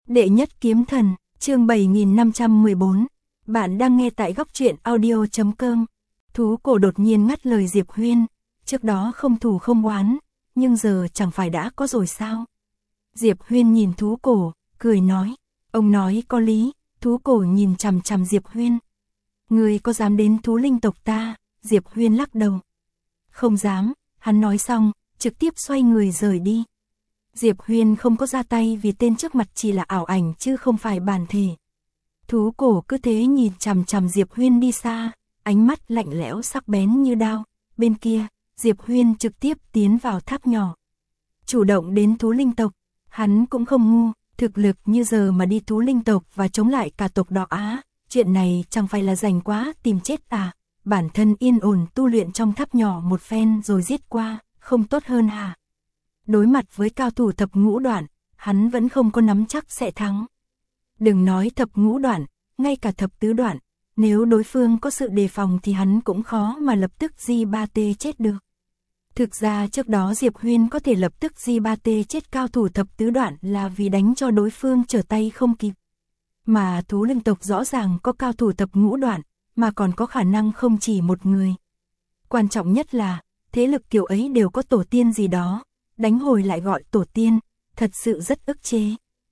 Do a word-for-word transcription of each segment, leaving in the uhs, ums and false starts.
Đệ nhất kiếm thần, chương bảy nghìn năm trăm mười bốn. Bạn đang nghe tại góc truyện audio chấm com. Thú cổ đột nhiên ngắt lời Diệp Huyên, trước đó không thù không oán, nhưng giờ chẳng phải đã có rồi sao? Diệp Huyên nhìn thú cổ, cười nói, ông nói có lý. Thú cổ nhìn chằm chằm Diệp Huyên. Người có dám đến thú linh tộc ta? Diệp Huyên lắc đầu. Không dám, hắn nói xong, trực tiếp xoay người rời đi. Diệp Huyên không có ra tay vì tên trước mặt chỉ là ảo ảnh chứ không phải bản thể. Thú cổ cứ thế nhìn chằm chằm Diệp Huyên đi xa, ánh mắt lạnh lẽo sắc bén như đao. Bên kia, Diệp Huyên trực tiếp tiến vào tháp nhỏ. Chủ động đến thú linh tộc, hắn cũng không ngu, thực lực như giờ mà đi thú linh tộc và chống lại cả tộc Đỏ Á, chuyện này chẳng phải là rành quá tìm chết à? Bản thân yên ổn tu luyện trong tháp nhỏ một phen rồi giết qua, không tốt hơn hả? Đối mặt với cao thủ thập ngũ đoạn, hắn vẫn không có nắm chắc sẽ thắng. Đừng nói thập ngũ đoạn, ngay cả thập tứ đoạn, nếu đối phương có sự đề phòng thì hắn cũng khó mà lập tức G ba T chết được. Thực ra trước đó Diệp Huyên có thể lập tức G ba T chết cao thủ thập tứ đoạn là vì đánh cho đối phương trở tay không kịp. Mà thú linh tộc rõ ràng có cao thủ thập ngũ đoạn, mà còn có khả năng không chỉ một người. Quan trọng nhất là, thế lực kiểu ấy đều có tổ tiên gì đó, đánh hồi lại gọi tổ tiên, thật sự rất ức chế.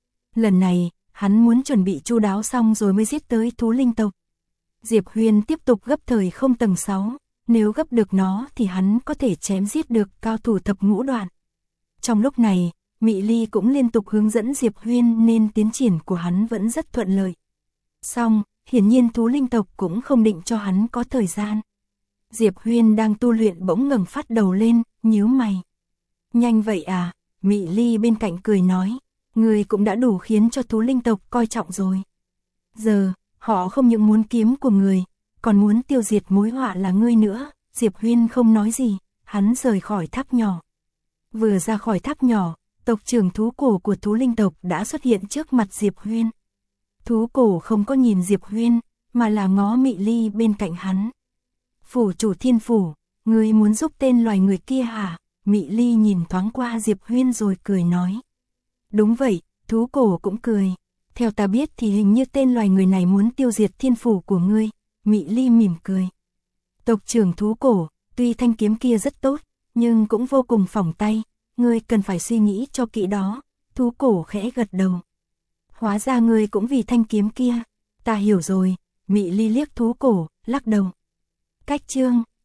Lần này, hắn muốn chuẩn bị chu đáo xong rồi mới giết tới thú linh tộc. Diệp Huyên tiếp tục gấp thời không tầng sáu, nếu gấp được nó thì hắn có thể chém giết được cao thủ thập ngũ đoạn. Trong lúc này, Mị Ly cũng liên tục hướng dẫn Diệp Huyên nên tiến triển của hắn vẫn rất thuận lợi. Xong, hiển nhiên thú linh tộc cũng không định cho hắn có thời gian. Diệp Huyên đang tu luyện bỗng ngẩng phát đầu lên, nhíu mày. Nhanh vậy à? Mị Ly bên cạnh cười nói, người cũng đã đủ khiến cho thú linh tộc coi trọng rồi. Giờ, họ không những muốn kiếm của người, còn muốn tiêu diệt mối họa là ngươi nữa. Diệp Huyên không nói gì, hắn rời khỏi tháp nhỏ. Vừa ra khỏi tháp nhỏ, tộc trưởng thú cổ của thú linh tộc đã xuất hiện trước mặt Diệp Huyên. Thú cổ không có nhìn Diệp Huyên, mà là ngó Mị Ly bên cạnh hắn. Phủ chủ thiên phủ, ngươi muốn giúp tên loài người kia hả? Mị Ly nhìn thoáng qua Diệp Huyên rồi cười nói. Đúng vậy, thú cổ cũng cười. Theo ta biết thì hình như tên loài người này muốn tiêu diệt thiên phủ của ngươi. Mị Ly mỉm cười. Tộc trưởng thú cổ, tuy thanh kiếm kia rất tốt, nhưng cũng vô cùng phỏng tay. Ngươi cần phải suy nghĩ cho kỹ đó. Thú cổ khẽ gật đầu. Hóa ra ngươi cũng vì thanh kiếm kia. Ta hiểu rồi. Mị Ly liếc thú cổ, lắc đầu. Cách chương,